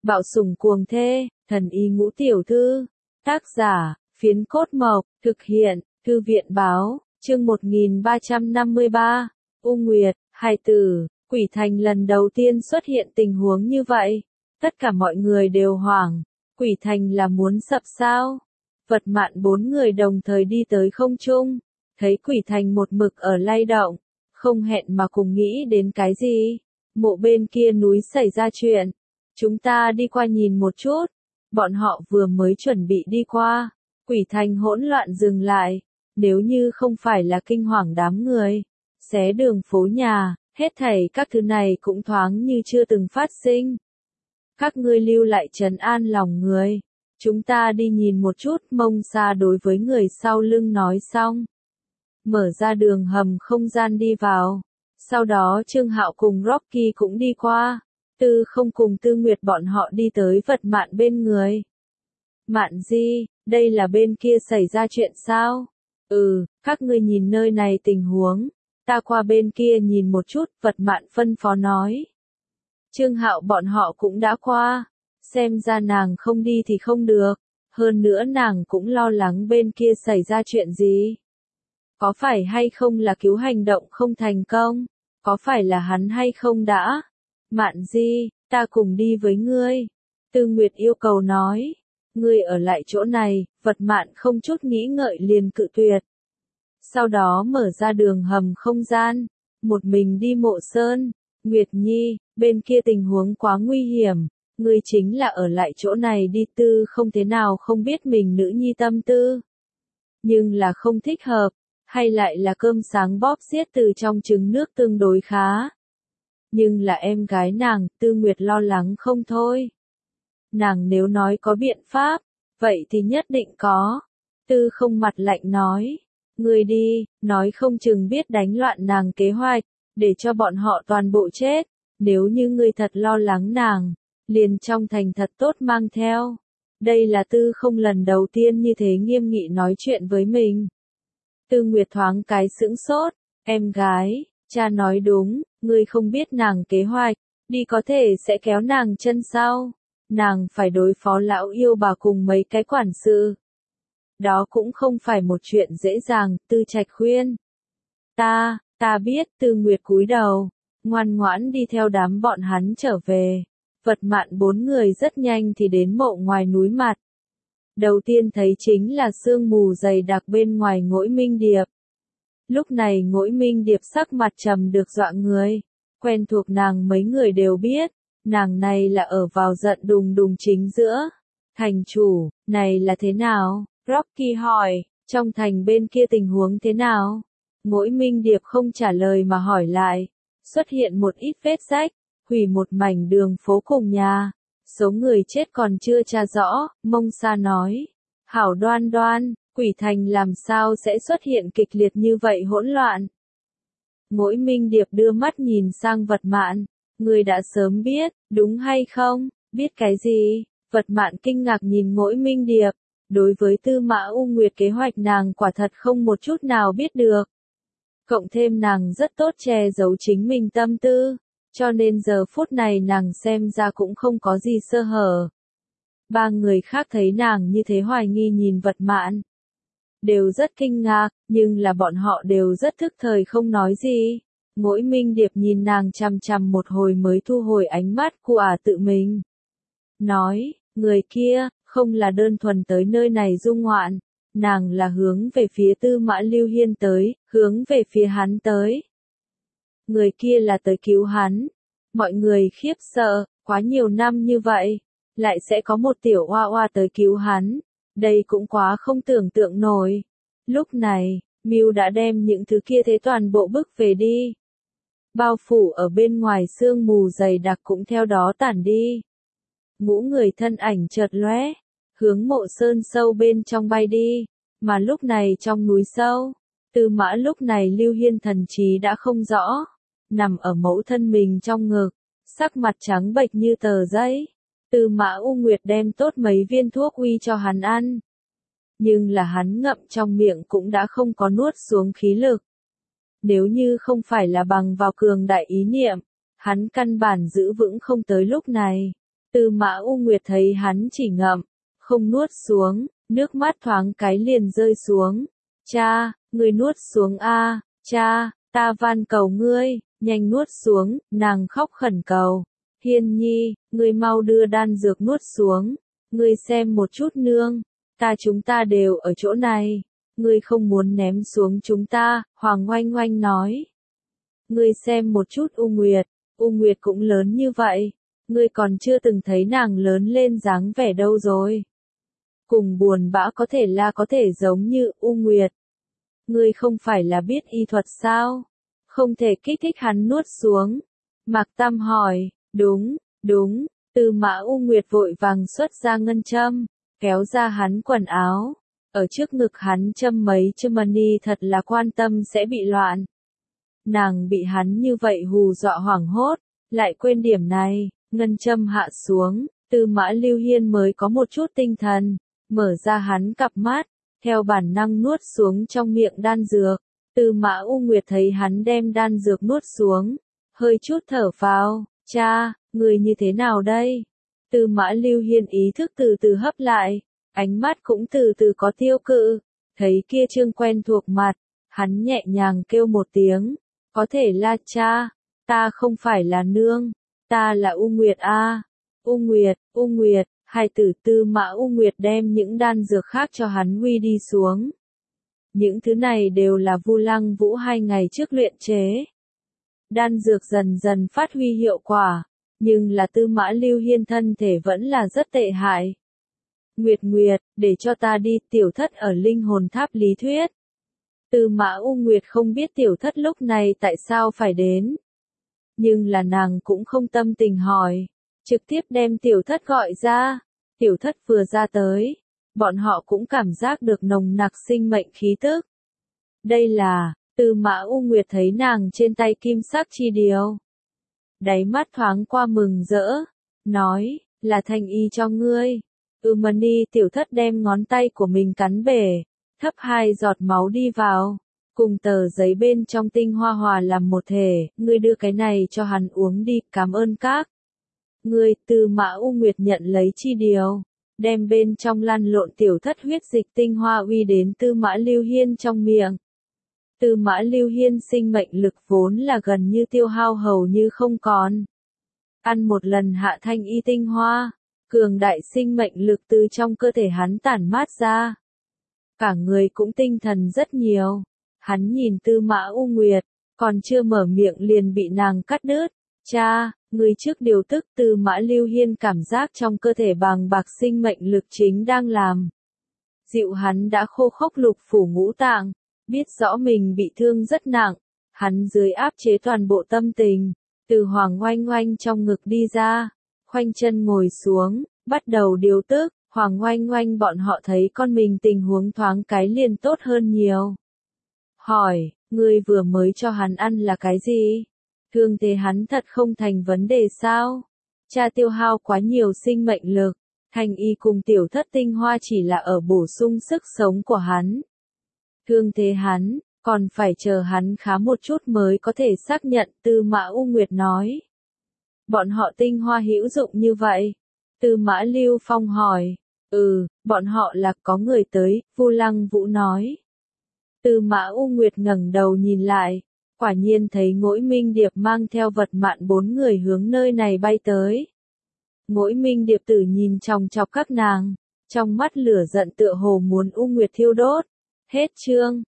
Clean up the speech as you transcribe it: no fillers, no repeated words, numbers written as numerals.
Bạo sủng cuồng thê, thần y ngũ tiểu thư. Tác giả, Phiến Cốt Mộc, thực hiện, Thư viện báo, chương 1353, U Nguyệt, hài tử, Quỷ Thành lần đầu tiên xuất hiện tình huống như vậy. Tất cả mọi người đều hoảng, Quỷ Thành là muốn sập sao? Vật Mạn 4 người đồng thời đi tới không trung, thấy Quỷ Thành một mực ở lay động, không hẹn mà cùng nghĩ đến cái gì. Mộ bên kia núi xảy ra chuyện, chúng ta đi qua nhìn một chút. Bọn họ vừa mới chuẩn bị đi qua, Quỷ Thành hỗn loạn dừng lại, nếu như không phải là kinh hoàng đám người, xé đường phố nhà, hết thảy các thứ này cũng thoáng như chưa từng phát sinh. Các ngươi lưu lại trấn an lòng người, chúng ta đi nhìn một chút. Mông Sa đối với người sau lưng nói xong, mở ra đường hầm không gian đi vào. Sau đó Trương Hạo cùng Rocky cũng đi qua, Tư Không cùng Tư Nguyệt bọn họ đi tới Vật Mạn bên người. Mạn Di, đây là bên kia xảy ra chuyện sao? Các ngươi nhìn nơi này tình huống, ta qua bên kia nhìn một chút, Vật Mạn phân phó nói. Trương Hạo bọn họ cũng đã qua, xem ra nàng không đi thì không được, hơn nữa nàng cũng lo lắng bên kia xảy ra chuyện gì. Có phải hay không là cứu hành động không thành công? Có phải là hắn hay không đã? Mạn Di, ta cùng đi với ngươi. Tư Nguyệt yêu cầu nói. Ngươi ở lại chỗ này, Vật Mạn không chút nghĩ ngợi liền cự tuyệt. Sau đó mở ra đường hầm không gian, một mình đi Mộ Sơn. Nguyệt Nhi, bên kia tình huống quá nguy hiểm, ngươi chính là ở lại chỗ này đi. Tư không thế nào không biết mình nữ nhi tâm tư. Nhưng là không thích hợp, hay lại là cơm sáng bóp xiết từ trong trứng nước tương đối khá. Nhưng là em gái nàng, Tư Nguyệt lo lắng không thôi. Nàng nếu nói có biện pháp, vậy thì nhất định có. Tư không mặt lạnh nói, ngươi đi, nói không chừng biết đánh loạn nàng kế hoạch, để cho bọn họ toàn bộ chết. Nếu như ngươi thật lo lắng nàng, liền trong thành thật tốt mang theo. Đây là Tư không lần đầu tiên như thế nghiêm nghị nói chuyện với mình. Tư Nguyệt thoáng cái sững sốt, em gái, cha nói đúng, ngươi không biết nàng kế hoạch, đi có thể sẽ kéo nàng chân sau. Nàng phải đối phó lão yêu bà cùng mấy cái quản sự. Đó cũng không phải một chuyện dễ dàng, Tư Trạch khuyên. Ta biết. Tư Nguyệt cúi đầu, ngoan ngoãn đi theo đám bọn hắn trở về. Vật Mạn 4 người rất nhanh thì đến mộ ngoài núi mặt. Đầu tiên thấy chính là sương mù dày đặc bên ngoài Ngỗi Minh Điệp. Lúc này Ngỗi Minh Điệp sắc mặt trầm được dọa người. Quen thuộc nàng mấy người đều biết, nàng này là ở vào giận đùng đùng chính giữa. Thành chủ, này là thế nào? Rocky hỏi, trong thành bên kia tình huống thế nào? Ngỗi Minh Điệp không trả lời mà hỏi lại. Xuất hiện một ít vết rách, hủy một mảnh đường phố cùng nhà. Số người chết còn chưa tra rõ, Mông Sa nói. Hảo Đoan Đoan, Quỷ Thành làm sao sẽ xuất hiện kịch liệt như vậy hỗn loạn? Ngỗi Minh Điệp đưa mắt nhìn sang Vật Mạn. Người đã sớm biết, đúng hay không? Biết cái gì? Vật Mạn kinh ngạc nhìn Ngỗi Minh Điệp. Đối với Tư Mã U Nguyệt kế hoạch nàng quả thật không một chút nào biết được. Cộng thêm nàng rất tốt che giấu chính mình tâm tư, cho nên giờ phút này nàng xem ra cũng không có gì sơ hở. 3 người khác thấy nàng như thế hoài nghi nhìn Vật Mạn, đều rất kinh ngạc, nhưng là bọn họ đều rất thức thời không nói gì. Ngỗi Minh Điệp nhìn nàng chằm chằm một hồi mới thu hồi ánh mắt của tự mình. Nói, người kia, không là đơn thuần tới nơi này du ngoạn, nàng là hướng về phía Tư Mã Lưu Hiên tới, hướng về phía hắn tới. Người kia là tới cứu hắn. Mọi người khiếp sợ, quá nhiều năm như vậy, lại sẽ có một tiểu oa oa tới cứu hắn. Đây cũng quá không tưởng tượng nổi. Lúc này, Mưu đã đem những thứ kia thế toàn bộ bức về đi. Bao phủ ở bên ngoài sương mù dày đặc cũng theo đó tản đi. Ngũ người thân ảnh chợt lóe, hướng Mộ Sơn sâu bên trong bay đi. Mà lúc này trong núi sâu, Tư Mã lúc này Lưu Hiên thần trí đã không rõ, nằm ở mẫu thân mình trong ngực, sắc mặt trắng bệch như tờ giấy. Tư Mã U Nguyệt đem tốt mấy viên thuốc uy cho hắn ăn. Nhưng là hắn ngậm trong miệng cũng đã không có nuốt xuống khí lực. Nếu như không phải là bằng vào cường đại ý niệm, hắn căn bản giữ vững không tới lúc này. Tư Mã U Nguyệt thấy hắn chỉ ngậm, không nuốt xuống, nước mắt thoáng cái liền rơi xuống. Cha, ngươi nuốt xuống a, cha, ta van cầu ngươi, nhanh nuốt xuống, nàng khóc khẩn cầu. Hiên nhi, ngươi mau đưa đan dược nuốt xuống, ngươi xem một chút nương, chúng ta đều ở chỗ này, ngươi không muốn ném xuống chúng ta, Hoàng Oanh Oanh nói. Ngươi xem một chút U Nguyệt cũng lớn như vậy, ngươi còn chưa từng thấy nàng lớn lên dáng vẻ đâu rồi. Cùng buồn bã có thể giống như U Nguyệt. Ngươi không phải là biết y thuật sao? Không thể kích thích hắn nuốt xuống. Mạc Tam hỏi, đúng, Tư Mã U Nguyệt vội vàng xuất ra ngân châm, kéo ra hắn quần áo. Ở trước ngực hắn châm mấy châm mani thật là quan tâm sẽ bị loạn. Nàng bị hắn như vậy hù dọa hoảng hốt, lại quên điểm này, ngân châm hạ xuống, Tư Mã Lưu Hiên mới có một chút tinh thần, mở ra hắn cặp mắt, theo bản năng nuốt xuống trong miệng đan dược. Tư Mã U Nguyệt thấy hắn đem đan dược nuốt xuống, hơi chút thở phào, cha, người như thế nào đây? Tư Mã Lưu Hiên ý thức từ từ hấp lại, ánh mắt cũng từ từ có tiêu cự, thấy kia trương quen thuộc mặt, hắn nhẹ nhàng kêu một tiếng, có thể là cha, ta không phải là nương, ta là U Nguyệt a. U Nguyệt, hai tử Tư Mã U Nguyệt đem những đan dược khác cho hắn huy đi xuống. Những thứ này đều là Vu Lăng Vũ 2 ngày trước luyện chế. Đan dược dần dần phát huy hiệu quả, nhưng là Tư Mã Lưu Hiên thân thể vẫn là rất tệ hại. Nguyệt, để cho ta đi, tiểu thất ở linh hồn tháp lý thuyết. Tư Mã U Nguyệt không biết tiểu thất lúc này tại sao phải đến. Nhưng là nàng cũng không tâm tình hỏi, trực tiếp đem tiểu thất gọi ra. Tiểu thất vừa ra tới, bọn họ cũng cảm giác được nồng nặc sinh mệnh khí tức. Đây là, Tư Mã U Nguyệt thấy nàng trên tay kim sắc chi điều. Đáy mắt thoáng qua mừng rỡ, nói, là Thanh Y cho ngươi. Mani tiểu thất đem ngón tay của mình cắn bể, thấp 2 giọt máu đi vào, cùng tờ giấy bên trong tinh hoa hòa làm một thể, ngươi đưa cái này cho hắn uống đi, cảm ơn các. Ngươi, Tư Mã U Nguyệt nhận lấy chi điều, đem bên trong lăn lộn tiểu thất huyết dịch tinh hoa uy đến Tư Mã Lưu Hiên trong miệng. Tư Mã Lưu Hiên sinh mệnh lực vốn là gần như tiêu hao hầu như không còn. Ăn một lần hạ thanh y tinh hoa, cường đại sinh mệnh lực từ trong cơ thể hắn tản mát ra. Cả người cũng tinh thần rất nhiều. Hắn nhìn Tư Mã U Nguyệt, còn chưa mở miệng liền bị nàng cắt đứt. Cha, người trước điều tức. Tư Mã Lưu Hiên cảm giác trong cơ thể bàng bạc sinh mệnh lực chính đang làm dịu hắn đã khô khốc lục phủ ngũ tạng, biết rõ mình bị thương rất nặng, hắn dưới áp chế toàn bộ tâm tình, từ Hoàng Oanh Oanh trong ngực đi ra, khoanh chân ngồi xuống, bắt đầu điều tức. Hoàng Oanh Oanh bọn họ thấy con mình tình huống thoáng cái liền tốt hơn nhiều. Hỏi, ngươi vừa mới cho hắn ăn là cái gì? Thương thế hắn thật không thành vấn đề sao? Cha tiêu hao quá nhiều sinh mệnh lực, Thanh Y cùng tiểu thất tinh hoa chỉ là ở bổ sung sức sống của hắn. Thương thế hắn, còn phải chờ hắn khá một chút mới có thể xác nhận. Tư Mã U Nguyệt nói. Bọn họ tinh hoa hữu dụng như vậy? Tư Mã Lưu Phong hỏi. Bọn họ là có người tới, Vu Lăng Vũ nói. Tư Mã U Nguyệt ngẩng đầu nhìn lại, quả nhiên thấy Ngỗi Minh Điệp mang theo vật mạn 4 người hướng nơi này bay tới. Ngỗi Minh Điệp tử nhìn chòng chọc các nàng, trong mắt lửa giận tựa hồ muốn U Nguyệt thiêu đốt. Hết chương.